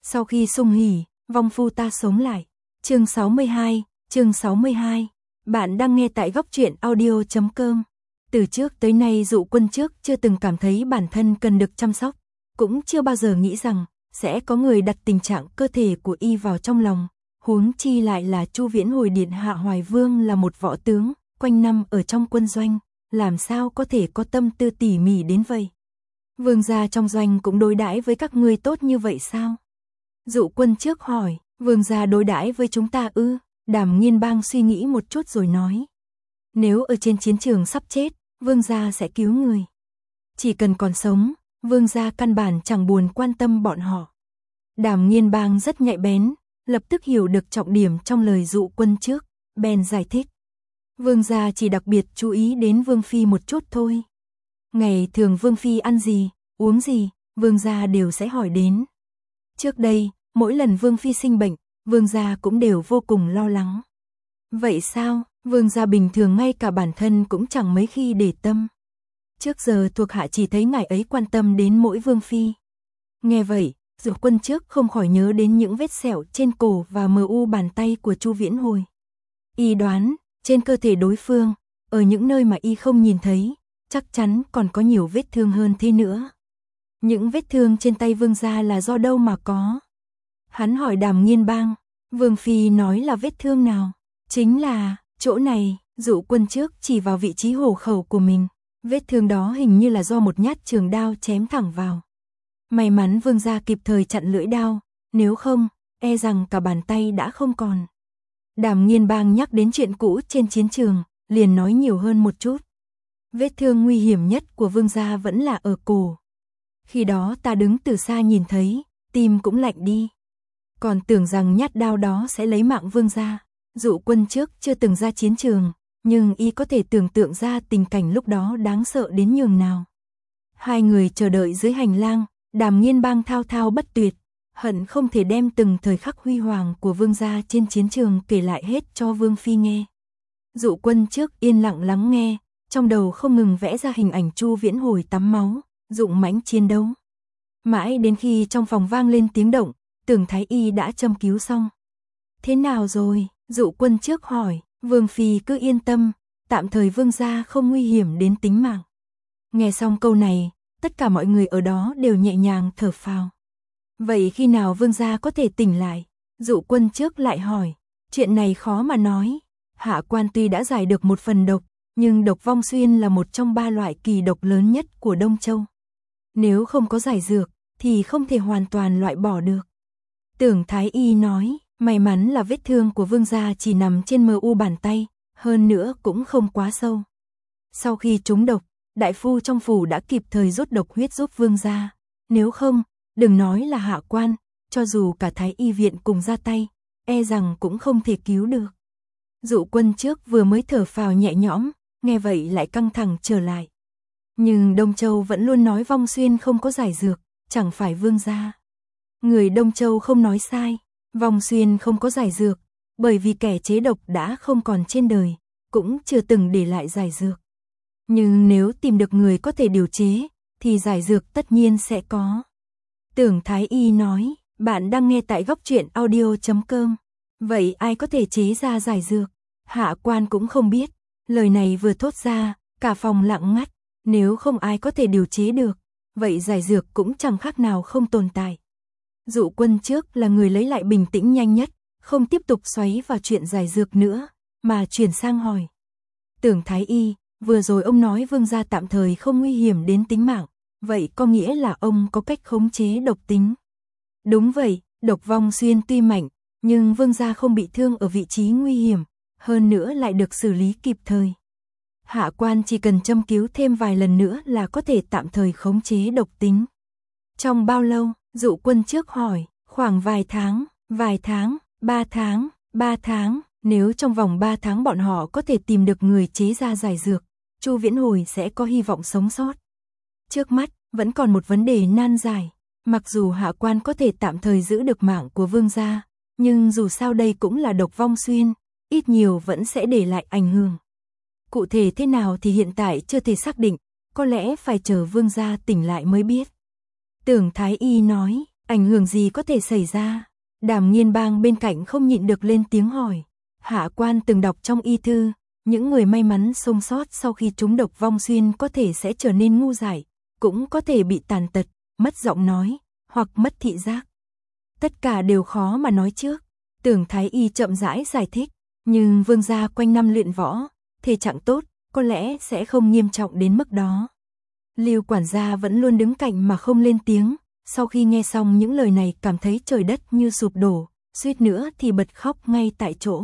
Sau khi sung hỉ, vong phu ta sống lại. Chương 62. Bạn đang nghe tại góc truyện audio.com. Từ trước tới nay Dụ Quân trước chưa từng cảm thấy bản thân cần được chăm sóc, cũng chưa bao giờ nghĩ rằng sẽ có người đặt tình trạng cơ thể của y vào trong lòng, huống chi lại là Chu Viễn Hồi điện hạ Hoài Vương là một võ tướng, quanh năm ở trong quân doanh, làm sao có thể có tâm tư tỉ mỉ đến vậy. Vương gia trong doanh cũng đối đãi với các ngươi tốt như vậy sao? Dụ Quân trước hỏi. Vương gia đối đãi với chúng ta ư? Đàm Nghiên Bang suy nghĩ một chút rồi nói. Nếu ở trên chiến trường sắp chết, vương gia sẽ cứu người. Chỉ cần còn sống, vương gia căn bản chẳng buồn quan tâm bọn họ. Đàm Nghiên Bang rất nhạy bén, lập tức hiểu được trọng điểm trong lời Dụ Quân trước, bèn giải thích. Vương gia chỉ đặc biệt chú ý đến vương phi một chút thôi. Ngày thường vương phi ăn gì, uống gì, vương gia đều sẽ hỏi đến. Trước đây, mỗi lần vương phi sinh bệnh, vương gia cũng đều vô cùng lo lắng. Vậy sao? Vương gia bình thường ngay cả bản thân cũng chẳng mấy khi để tâm. Trước giờ thuộc hạ chỉ thấy ngài ấy quan tâm đến mỗi vương phi. Nghe vậy, Dụ Quân trước không khỏi nhớ đến những vết sẹo trên cổ và mờ u bàn tay của Chu Viễn Hồi. Y đoán, trên cơ thể đối phương, ở những nơi mà y không nhìn thấy, chắc chắn còn có nhiều vết thương hơn thế nữa. Những vết thương trên tay vương gia là do đâu mà có? Hắn hỏi Đàm Nghiên Bang. Vương phi nói là vết thương nào? Chính là chỗ này. Dụ Quân trước chỉ vào vị trí hổ khẩu của mình. Vết thương đó hình như là do một nhát trường đao chém thẳng vào. May mắn vương gia kịp thời chặn lưỡi đao, nếu không, e rằng cả bàn tay đã không còn. Đàm Nghiên Bang nhắc đến chuyện cũ trên chiến trường, liền nói nhiều hơn một chút. Vết thương nguy hiểm nhất của vương gia vẫn là ở cổ. Khi đó ta đứng từ xa nhìn thấy, tim cũng lạnh đi. Còn tưởng rằng nhát đao đó sẽ lấy mạng vương gia. Dụ Quân trước chưa từng ra chiến trường, nhưng y có thể tưởng tượng ra tình cảnh lúc đó đáng sợ đến nhường nào. Hai người chờ đợi dưới hành lang, Đàm Nghiên Bang thao thao bất tuyệt, hận không thể đem từng thời khắc huy hoàng của vương gia trên chiến trường kể lại hết cho vương phi nghe. Dụ Quân trước yên lặng lắng nghe, trong đầu không ngừng vẽ ra hình ảnh Chu Viễn Hồi tắm máu, dũng mãnh chiến đấu. Mãi đến khi trong phòng vang lên tiếng động, tưởng thái y đã châm cứu xong. Thế nào rồi? Dụ Quân trước hỏi. Vương phi cứ yên tâm, tạm thời vương gia không nguy hiểm đến tính mạng. Nghe xong câu này, tất cả mọi người ở đó đều nhẹ nhàng thở phào. Vậy khi nào vương gia có thể tỉnh lại? Dụ Quân trước lại hỏi. Chuyện này khó mà nói. Hạ quan tuy đã giải được một phần độc, nhưng độc vong xuyên là một trong 3 loại kỳ độc lớn nhất của Đông Châu. Nếu không có giải dược, thì không thể hoàn toàn loại bỏ được. Tưởng thái y nói, may mắn là vết thương của vương gia chỉ nằm trên mờ u bàn tay, hơn nữa cũng không quá sâu. Sau khi trúng độc, đại phu trong phủ đã kịp thời rút độc huyết giúp vương gia. Nếu không, đừng nói là hạ quan, cho dù cả thái y viện cùng ra tay, e rằng cũng không thể cứu được. Dụ Quân trước vừa mới thở phào nhẹ nhõm, nghe vậy lại căng thẳng trở lại. Nhưng Đông Châu vẫn luôn nói vong xuyên không có giải dược, chẳng phải vương gia. Người Đông Châu không nói sai, vong xuyên không có giải dược, bởi vì kẻ chế độc đã không còn trên đời, cũng chưa từng để lại giải dược. Nhưng nếu tìm được người có thể điều chế, thì giải dược tất nhiên sẽ có. Tưởng thái y nói, bạn đang nghe tại góc truyện audio.com. Vậy ai có thể chế ra giải dược? Hạ quan cũng không biết. Lời này vừa thốt ra, cả phòng lặng ngắt. Nếu không ai có thể điều chế được, vậy giải dược cũng chẳng khác nào không tồn tại. Dụ Quân trước là người lấy lại bình tĩnh nhanh nhất, không tiếp tục xoáy vào chuyện giải dược nữa, mà chuyển sang hỏi. Tưởng thái y, vừa rồi ông nói vương gia tạm thời không nguy hiểm đến tính mạng, vậy có nghĩa là ông có cách khống chế độc tính? Đúng vậy, độc vong xuyên tuy mạnh, nhưng vương gia không bị thương ở vị trí nguy hiểm, hơn nữa lại được xử lý kịp thời. Hạ quan chỉ cần châm cứu thêm vài lần nữa là có thể tạm thời khống chế độc tính. Trong bao lâu? Dụ Quân trước hỏi. Khoảng vài tháng, 3 tháng. Nếu trong vòng 3 tháng bọn họ có thể tìm được người chế ra giải dược, Chu Viễn Hồi sẽ có hy vọng sống sót. Trước mắt, vẫn còn một vấn đề nan giải. Mặc dù hạ quan có thể tạm thời giữ được mạng của vương gia, nhưng dù sao đây cũng là độc vong xuyên, ít nhiều vẫn sẽ để lại ảnh hưởng. Cụ thể thế nào thì hiện tại chưa thể xác định, có lẽ phải chờ vương gia tỉnh lại mới biết. Tưởng thái y nói, Ảnh hưởng gì có thể xảy ra? Đàm Nghiên Bang bên cạnh không nhịn được lên tiếng hỏi. Hạ quan từng đọc trong y thư, những người may mắn sống sót sau khi trúng độc vong xuyên có thể sẽ trở nên ngu dại, cũng có thể bị tàn tật, mất giọng nói, hoặc mất thị giác. Tất cả đều khó mà nói trước. Tưởng Thái Y chậm rãi giải thích, nhưng vương gia quanh năm luyện võ, thể trạng tốt, có lẽ sẽ không nghiêm trọng đến mức đó. Lưu quản gia vẫn luôn đứng cạnh mà không lên tiếng, sau khi nghe xong những lời này cảm thấy trời đất như sụp đổ, suýt nữa thì bật khóc ngay tại chỗ.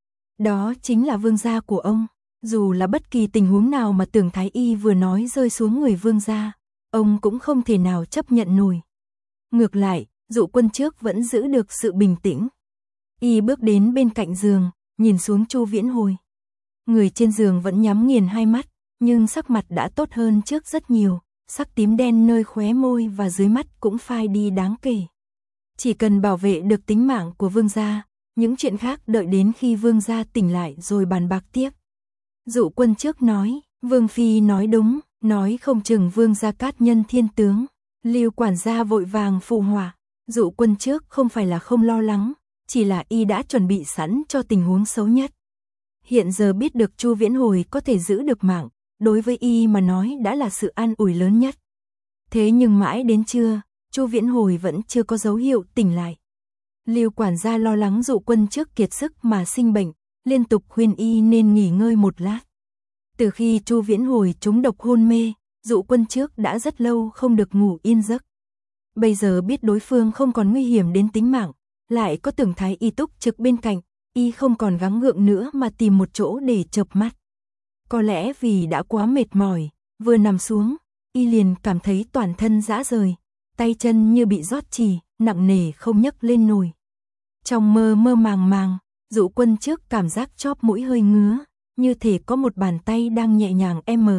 Đó chính là vương gia của ông, dù là bất kỳ tình huống nào mà Tưởng Thái Y vừa nói rơi xuống người vương gia, ông cũng không thể nào chấp nhận nổi. Ngược lại, Dụ Quân trước vẫn giữ được sự bình tĩnh. Y bước đến bên cạnh giường, nhìn xuống Chu Viễn Hồi. Người trên giường vẫn nhắm nghiền hai mắt, nhưng sắc mặt đã tốt hơn trước rất nhiều, sắc tím đen nơi khóe môi và dưới mắt cũng phai đi đáng kể. Chỉ cần bảo vệ được tính mạng của vương gia, những chuyện khác đợi đến khi vương gia tỉnh lại rồi bàn bạc tiếp. Dụ Quân trước nói, vương phi nói đúng, nói không chừng vương gia cát nhân thiên tướng. Lưu quản gia vội vàng phụ họa. Dụ Quân trước không phải là không lo lắng, chỉ là y đã chuẩn bị sẵn cho tình huống xấu nhất. Hiện giờ biết được Chu Viễn Hồi có thể giữ được mạng, đối với y mà nói đã là sự an ủi lớn nhất. Thế nhưng mãi đến trưa, Chu Viễn Hồi vẫn chưa có dấu hiệu tỉnh lại. Lưu quản gia lo lắng Dụ Quân trước kiệt sức mà sinh bệnh, liên tục khuyên y nên nghỉ ngơi một lát. Từ khi Chu Viễn Hồi trúng độc hôn mê, Dụ Quân trước đã rất lâu không được ngủ yên giấc. Bây giờ biết đối phương không còn nguy hiểm đến tính mạng, lại có Tưởng Thái Y túc trực bên cạnh, y không còn gắng gượng nữa mà tìm một chỗ để chợp mắt. Có lẽ vì đã quá mệt mỏi, vừa nằm xuống, y liền cảm thấy toàn thân rã rời, tay chân như bị rót chì, nặng nề không nhấc lên nổi. Trong mơ mơ màng màng, Dụ Quân trước cảm giác chóp mũi hơi ngứa, như thể có một bàn tay đang nhẹ nhàng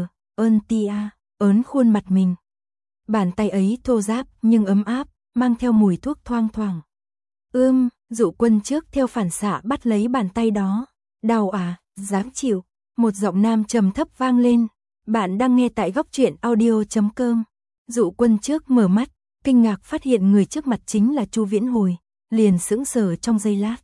ấn khuôn mặt mình. Bàn tay ấy thô ráp nhưng ấm áp, mang theo mùi thuốc thoang thoảng. Dụ Quân trước theo phản xạ bắt lấy bàn tay đó. Đau à, dám chịu. Một giọng nam trầm thấp vang lên. Bạn đang nghe tại Góc Truyện Audio.com. Dụ Quân trước mở mắt, kinh ngạc phát hiện người trước mặt chính là Chu Viễn Hồi, liền sững sờ trong giây lát.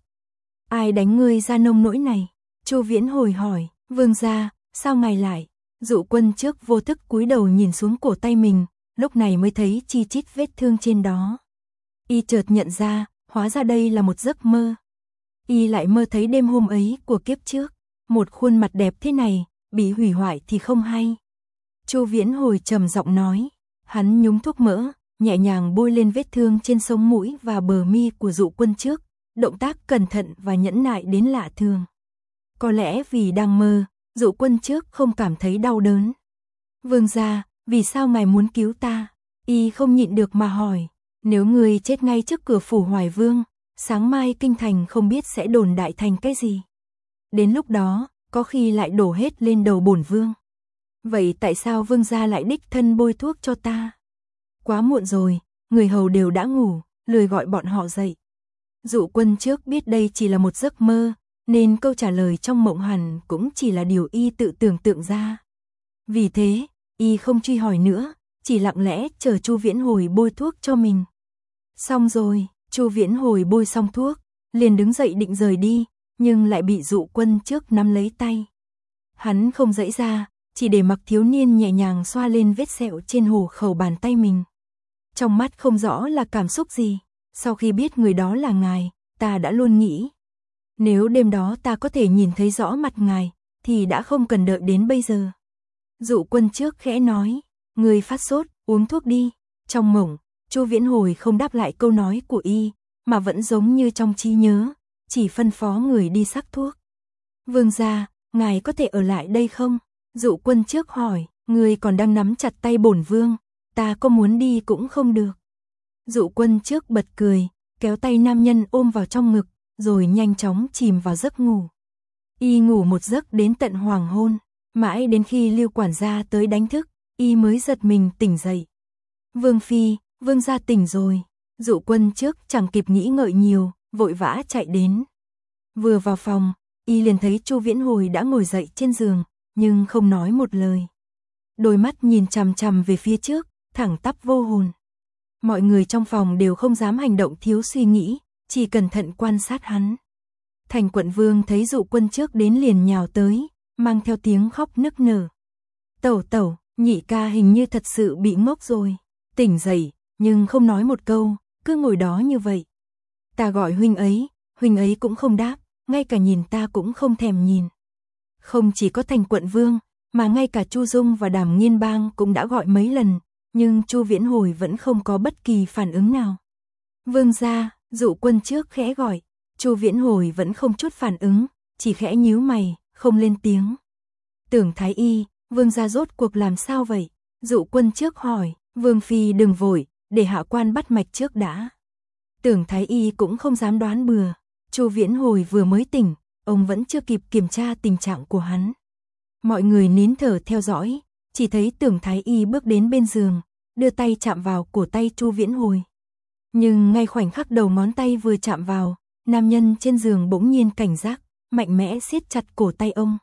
Ai đánh ngươi ra nông nỗi này? Chu Viễn Hồi hỏi. Vương gia, sao ngài lại? Dụ Quân trước vô thức cúi đầu nhìn xuống cổ tay mình, lúc này mới thấy chi chít vết thương trên đó. Y chợt nhận ra, hóa ra đây là một giấc mơ. Y lại mơ thấy đêm hôm ấy của kiếp trước, một khuôn mặt đẹp thế này, bị hủy hoại thì không hay. Chu Viễn Hồi trầm giọng nói, hắn nhúng thuốc mỡ, nhẹ nhàng bôi lên vết thương trên sống mũi và bờ mi của Dụ Quân trước, động tác cẩn thận và nhẫn nại đến lạ thường. Có lẽ vì đang mơ, Dụ Quân trước không cảm thấy đau đớn. Vương gia, vì sao ngài muốn cứu ta? Y không nhịn được mà hỏi. Nếu người chết ngay trước cửa phủ Hoài Vương, sáng mai kinh thành không biết sẽ đồn đại thành cái gì. Đến lúc đó, có khi lại đổ hết lên đầu bổn vương. Vậy tại sao vương gia lại đích thân bôi thuốc cho ta? Quá muộn rồi, người hầu đều đã ngủ, lười gọi bọn họ dậy. Dụ Quân trước biết đây chỉ là một giấc mơ, nên câu trả lời trong mộng hẳn cũng chỉ là điều y tự tưởng tượng ra. Vì thế, y không truy hỏi nữa, chỉ lặng lẽ chờ Chu Viễn Hồi bôi thuốc cho mình. Xong rồi, Chu Viễn Hồi bôi xong thuốc, liền đứng dậy định rời đi, nhưng lại bị Dụ Quân trước nắm lấy tay. Hắn không dãy ra, chỉ để mặc thiếu niên nhẹ nhàng xoa lên vết sẹo trên hổ khẩu bàn tay mình. Trong mắt không rõ là cảm xúc gì, sau khi biết người đó là ngài, ta đã luôn nghĩ. Nếu đêm đó ta có thể nhìn thấy rõ mặt ngài, thì đã không cần đợi đến bây giờ. Dụ Quân trước khẽ nói, người phát sốt, uống thuốc đi. Trong mộng, Chu Viễn Hồi không đáp lại câu nói của y, mà vẫn giống như trong trí nhớ, chỉ phân phó người đi sắc thuốc. Vương gia, ngài có thể ở lại đây không? Dụ Quân trước hỏi, người còn đang nắm chặt tay bổn vương, ta có muốn đi cũng không được. Dụ Quân trước bật cười, kéo tay nam nhân ôm vào trong ngực, rồi nhanh chóng chìm vào giấc ngủ. Y ngủ một giấc đến tận hoàng hôn, mãi đến khi Lưu quản gia tới đánh thức, y mới giật mình tỉnh dậy. Vương phi, vương gia tỉnh rồi. Dụ Quân trước chẳng kịp nghĩ ngợi nhiều, vội vã chạy đến. Vừa vào phòng, y liền thấy Chu Viễn Hồi đã ngồi dậy trên giường, nhưng không nói một lời. Đôi mắt nhìn chằm chằm về phía trước, thẳng tắp vô hồn. Mọi người trong phòng đều không dám hành động thiếu suy nghĩ, chỉ cẩn thận quan sát hắn. Thành quận vương thấy Dụ Quân trước đến liền nhào tới, mang theo tiếng khóc nức nở. Tẩu tẩu, nhị ca hình như thật sự bị ngốc rồi. Tỉnh dậy, nhưng không nói một câu, cứ ngồi đó như vậy. Ta gọi huynh ấy cũng không đáp, ngay cả nhìn ta cũng không thèm nhìn. Không chỉ có Thành quận vương, mà ngay cả Chu Dung và Đàm Nghiên Bang cũng đã gọi mấy lần, nhưng Chu Viễn Hồi vẫn không có bất kỳ phản ứng nào. Vương gia, Dụ Quân trước khẽ gọi, Chu Viễn Hồi vẫn không chút phản ứng, chỉ khẽ nhíu mày, không lên tiếng. Tưởng Thái Y, vương gia rốt cuộc làm sao vậy? Dụ Quân trước hỏi, Vương phi đừng vội, để hạ quan bắt mạch trước đã. Tưởng Thái Y cũng không dám đoán bừa, Chu Viễn Hồi vừa mới tỉnh, ông vẫn chưa kịp kiểm tra tình trạng của hắn. Mọi người nín thở theo dõi, chỉ thấy Tưởng Thái Y bước đến bên giường, đưa tay chạm vào cổ tay Chu Viễn Hồi. Nhưng ngay khoảnh khắc đầu ngón tay vừa chạm vào, nam nhân trên giường bỗng nhiên cảnh giác, mạnh mẽ siết chặt cổ tay ông.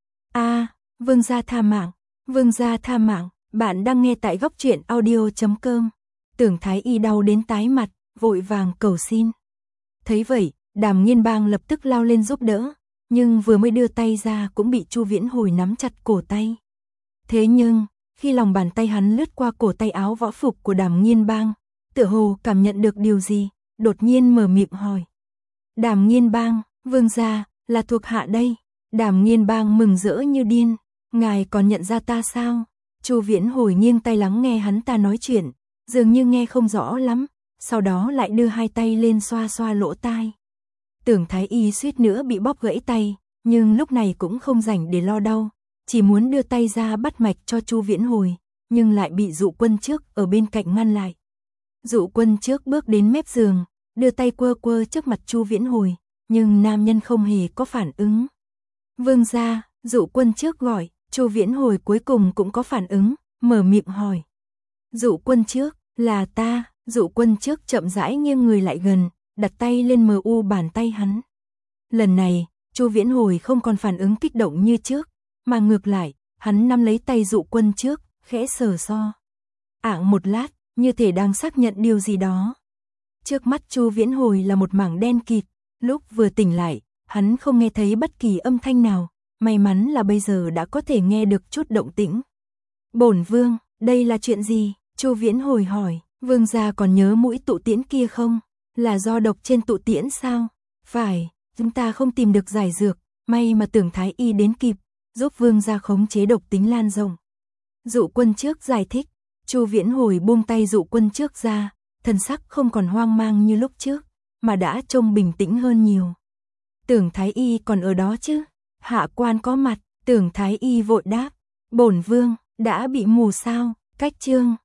Vương gia tha mạng, vương gia tha mạng, bạn đang nghe tại Góc Truyện Audio.com. Tưởng Thái Y đau đến tái mặt, vội vàng cầu xin. Thấy vậy, Đàm Nghiên Bang lập tức lao lên giúp đỡ, nhưng vừa mới đưa tay ra cũng bị Chu Viễn Hồi nắm chặt cổ tay. Thế nhưng, khi lòng bàn tay hắn lướt qua cổ tay áo võ phục của Đàm Nghiên Bang, tựa hồ cảm nhận được điều gì, đột nhiên mở miệng hỏi. Đàm Nghiên Bang, vương gia, là thuộc hạ đây. Đàm Nghiên Bang mừng rỡ như điên, ngài còn nhận ra ta sao? Chu Viễn Hồi nghiêng tay lắng nghe hắn ta nói chuyện, dường như nghe không rõ lắm, sau đó lại đưa hai tay lên xoa xoa lỗ tai. Tưởng Thái Y suýt nữa bị bóp gãy tay, nhưng lúc này cũng không rảnh để lo đau, chỉ muốn đưa tay ra bắt mạch cho Chu Viễn Hồi, nhưng lại bị Dụ Quân trước ở bên cạnh ngăn lại. Dụ Quân trước bước đến mép giường, đưa tay quơ quơ trước mặt Chu Viễn Hồi, nhưng nam nhân không hề có phản ứng. Vương gia, Dụ Quân trước gọi, Chu Viễn Hồi cuối cùng cũng có phản ứng, mở miệng hỏi. Dụ Quân trước, là ta. Dụ Quân trước chậm rãi nghiêng người lại gần, đặt tay lên mu bàn tay hắn. Lần này, Chu Viễn Hồi không còn phản ứng kích động như trước, mà ngược lại, hắn nắm lấy tay Dụ Quân trước, khẽ sờ so. Ạng một lát, như thể đang xác nhận điều gì đó. Trước mắt Chu Viễn Hồi là một mảng đen kịt, lúc vừa tỉnh lại, hắn không nghe thấy bất kỳ âm thanh nào, may mắn là bây giờ đã có thể nghe được chút động tĩnh. Bổn vương, đây là chuyện gì? Chu Viễn Hồi hỏi, vương gia còn nhớ mũi tụ tiễn kia không? Là do độc trên tụ tiễn sao? Phải, chúng ta không tìm được giải dược, may mà Tưởng Thái Y đến kịp, giúp vương gia khống chế độc tính lan rộng. Dụ Quân trước giải thích, Chu Viễn Hồi buông tay Dụ Quân trước ra, thần sắc không còn hoang mang như lúc trước, mà đã trông bình tĩnh hơn nhiều. Tưởng Thái Y còn ở đó chứ? Hạ quan có mặt. Tưởng Thái Y vội đáp, bổn vương đã bị mù sao? Cách chương